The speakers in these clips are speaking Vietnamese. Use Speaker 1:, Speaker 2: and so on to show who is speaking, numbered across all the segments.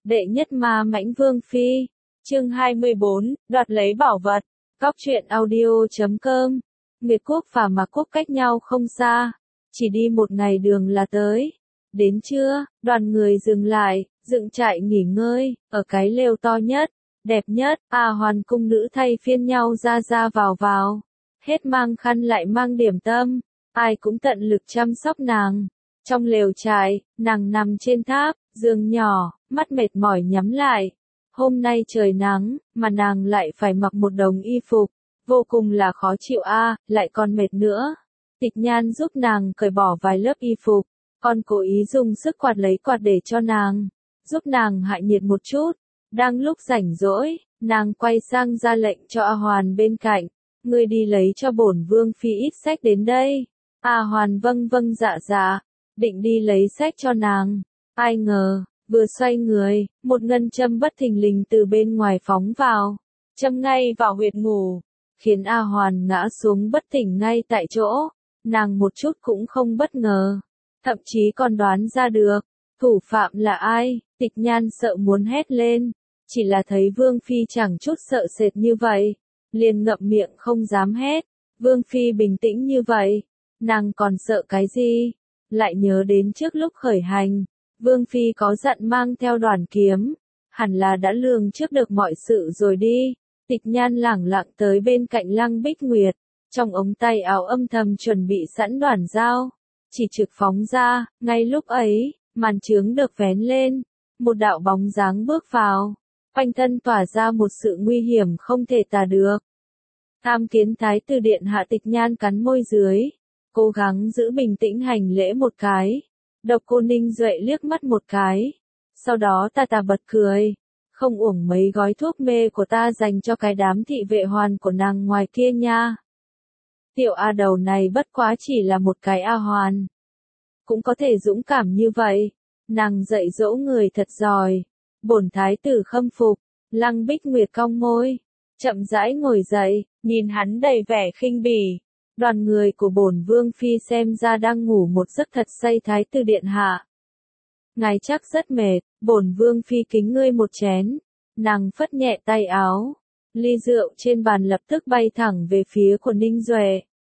Speaker 1: Đệ nhất ma mãnh vương phi. Chương 24, đoạt lấy bảo vật. Góc truyện audio.com. Nguyệt quốc và Mạc quốc cách nhau không xa, chỉ đi một ngày đường là tới. Đến trưa, đoàn người dừng lại, dựng trại nghỉ ngơi, ở cái lều to nhất, đẹp nhất, hoàn cung nữ thay phiên nhau ra ra vào. Hết mang khăn lại mang điểm tâm, ai cũng tận lực chăm sóc nàng. Trong lều trại, nàng nằm trên tháp, giường nhỏ, mắt mệt mỏi nhắm lại. Hôm nay trời nắng, mà nàng lại phải mặc một đống y phục, vô cùng là khó chịu lại còn mệt nữa. Tịch Nhan giúp nàng cởi bỏ vài lớp y phục, còn cố ý dùng sức quạt lấy quạt để cho nàng, giúp nàng hạ nhiệt một chút. Đang lúc rảnh rỗi, nàng quay sang ra lệnh cho A Hoàn bên cạnh, ngươi đi lấy cho bổn vương phi ít sách đến đây. A Hoàn vâng vâng dạ, định đi lấy sách cho nàng. Ai ngờ, vừa xoay người, một ngân châm bất thình lình từ bên ngoài phóng vào, châm ngay vào huyệt ngủ, khiến A Hoàn ngã xuống bất tỉnh ngay tại chỗ. Nàng một chút cũng không bất ngờ, thậm chí còn đoán ra được thủ phạm là ai. Tịch Nhan sợ muốn hét lên, chỉ là thấy Vương Phi chẳng chút sợ sệt như vậy, liền ngậm miệng không dám hét. Vương Phi bình tĩnh như vậy, nàng còn sợ cái gì? Lại nhớ đến trước lúc khởi hành, Vương Phi có dặn mang theo đoàn kiếm, hẳn là đã lường trước được mọi sự rồi đi. Tịch Nhan lẳng lặng tới bên cạnh Lăng Bích Nguyệt, trong ống tay áo âm thầm chuẩn bị sẵn đoàn dao, chỉ trực phóng ra. Ngay lúc ấy, màn chướng được vén lên, một đạo bóng dáng bước vào, quanh thân tỏa ra một sự nguy hiểm không thể tả được. Tham Kiến Thái tử điện hạ. Tịch Nhan cắn môi dưới, cố gắng giữ bình tĩnh hành lễ một cái. Độc Cô Ninh Duệ liếc mắt một cái, sau đó ta bật cười, không uổng mấy gói thuốc mê của ta dành cho cái đám thị vệ hoàn của nàng ngoài kia nha. Tiểu A đầu này bất quá chỉ là một cái A hoàn, cũng có thể dũng cảm như vậy, nàng dạy dỗ người thật giỏi. Bổn thái tử khâm phục. Lăng Bích Nguyệt cong môi, chậm rãi ngồi dậy, nhìn hắn đầy vẻ khinh bỉ. Đoàn người của bổn vương phi xem ra đang ngủ một giấc thật say. Thái tử điện hạ, ngài chắc rất mệt, bổn vương phi kính ngươi một chén. Nàng phất nhẹ tay áo, ly rượu trên bàn lập tức bay thẳng về phía của Ninh Duệ.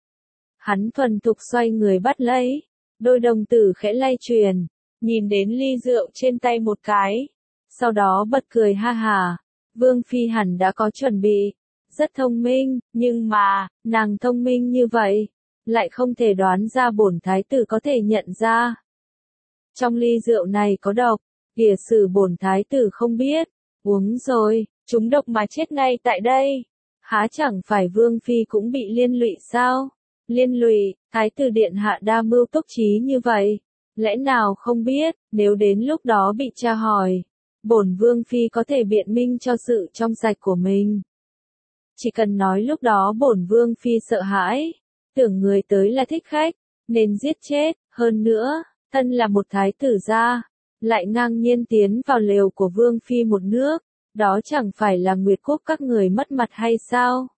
Speaker 1: Hắn thuần thục xoay người bắt lấy, đôi đồng tử khẽ lay truyền, nhìn đến ly rượu trên tay một cái, sau đó bật cười ha hả. Vương phi hẳn đã có chuẩn bị, rất thông minh, nhưng mà, nàng thông minh như vậy, lại không thể đoán ra bổn thái tử có thể nhận ra. Trong ly rượu này có độc, kìa sử bổn thái tử không biết, uống rồi, trúng độc mà chết ngay tại đây. Há chẳng phải vương phi cũng bị liên lụy sao? Liên lụy? Thái tử điện hạ đa mưu túc trí như vậy, lẽ nào không biết, nếu đến lúc đó bị tra hỏi, bổn vương phi có thể biện minh cho sự trong sạch của mình. Chỉ cần nói lúc đó bổn vương phi sợ hãi, tưởng người tới là thích khách, nên giết chết. Hơn nữa, thân là một thái tử gia, lại ngang nhiên tiến vào lều của vương phi một nước, đó chẳng phải là Nguyệt quốc các người mất mặt hay sao?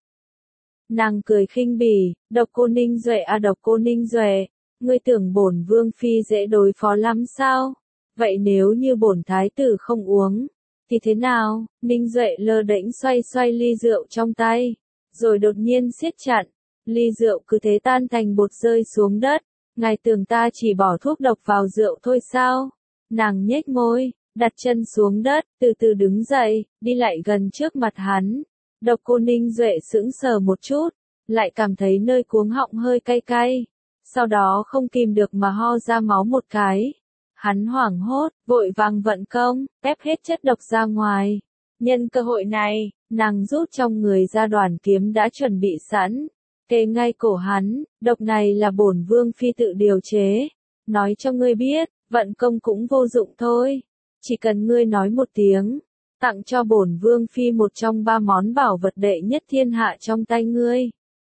Speaker 1: Nàng cười khinh bỉ. Độc Cô Ninh Duệ Độc Cô Ninh Duệ, ngươi tưởng bổn vương phi dễ đối phó lắm sao? Vậy nếu như bổn thái tử không uống, thì thế nào? Ninh Duệ lơ đễnh xoay ly rượu trong tay, rồi đột nhiên siết chặt, ly rượu cứ thế tan thành bột rơi xuống đất. Ngài tưởng ta chỉ bỏ thuốc độc vào rượu thôi sao? Nàng nhếch môi, đặt chân xuống đất, từ từ đứng dậy, đi lại gần trước mặt hắn. Độc Cô Ninh Duệ sững sờ một chút, lại cảm thấy nơi cuống họng hơi cay cay, sau đó không kìm được mà ho ra máu một cái. Hắn hoảng hốt, vội vàng vận công, ép hết chất độc ra ngoài. Nhân cơ hội này, nàng rút trong người ra đoàn kiếm đã chuẩn bị sẵn, kề ngay cổ hắn. Độc này là bổn vương phi tự điều chế, nói cho ngươi biết, vận công cũng vô dụng thôi. Chỉ cần ngươi nói một tiếng, tặng cho bổn vương phi một trong 3 món bảo vật đệ nhất thiên hạ trong tay ngươi.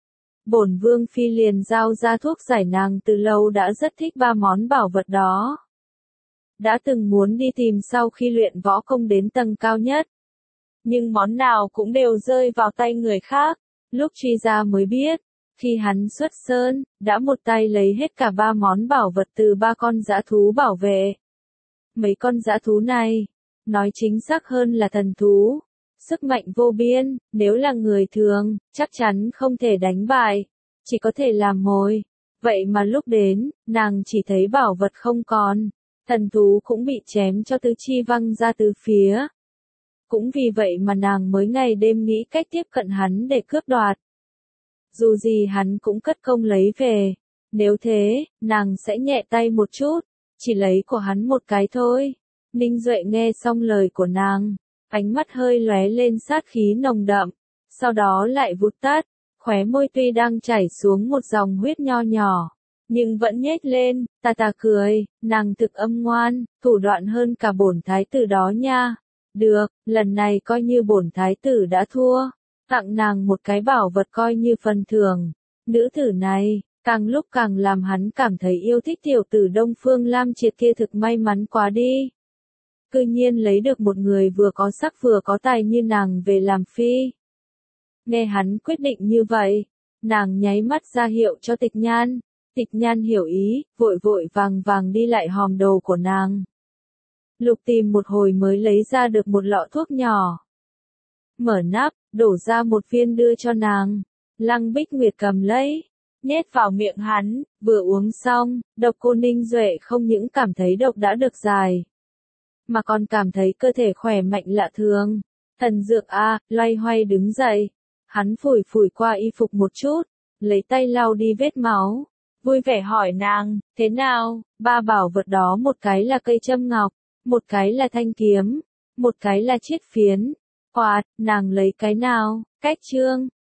Speaker 1: Bổn vương phi liền giao ra thuốc giải. Nàng từ lâu đã rất thích 3 món bảo vật đó, đã từng muốn đi tìm sau khi luyện võ công đến tầng cao nhất, nhưng món nào cũng đều rơi vào tay người khác. Lúc truy ra mới biết, khi hắn xuất sơn, đã một tay lấy hết cả 3 món bảo vật từ 3 con dã thú bảo vệ. Mấy con dã thú này, nói chính xác hơn là thần thú. Sức mạnh vô biên, nếu là người thường, chắc chắn không thể đánh bại, chỉ có thể làm mồi. Vậy mà lúc đến, nàng chỉ thấy bảo vật không còn, thần thú cũng bị chém cho tứ chi văng ra từ phía. Cũng vì vậy mà nàng mới ngày đêm nghĩ cách tiếp cận hắn để cướp đoạt. Dù gì hắn cũng cất công lấy về, nếu thế, nàng sẽ nhẹ tay một chút, chỉ lấy của hắn một cái thôi. Ninh Duệ nghe xong lời của nàng, ánh mắt hơi lóe lên sát khí nồng đậm, sau đó lại vụt tắt, khóe môi tuy đang chảy xuống một dòng huyết nho nhỏ, nhưng vẫn nhếch lên, tà tà cười, nàng thực âm ngoan, thủ đoạn hơn cả bổn thái tử đó nha. Được, lần này coi như bổn thái tử đã thua, tặng nàng một cái bảo vật coi như phần thưởng. Nữ tử này, càng lúc càng làm hắn cảm thấy yêu thích tiểu tử Đông Phương Lam Triệt kia thực may mắn quá đi. Cư nhiên lấy được một người vừa có sắc vừa có tài như nàng về làm phi. Nghe hắn quyết định như vậy, nàng nháy mắt ra hiệu cho Tịch Nhan. Tịch Nhan hiểu ý, vội vội vàng vàng đi lại hòm đồ của nàng. Lục tìm một hồi mới lấy ra được một lọ thuốc nhỏ. Mở nắp, đổ ra một viên đưa cho nàng. Lăng Bích Nguyệt cầm lấy, nhét vào miệng hắn, vừa uống xong, độc cô Ninh Duệ không những cảm thấy độc đã được giải, mà còn cảm thấy cơ thể khỏe mạnh lạ thường. Thần dược a, loay hoay đứng dậy. Hắn phủi phủi qua y phục một chút, lấy tay lau đi vết máu, vui vẻ hỏi nàng, thế nào, ba bảo vật đó một cái là cây châm ngọc, một cái là thanh kiếm, một cái là chiết phiến. Quạt, nàng lấy cái nào? Cách trương,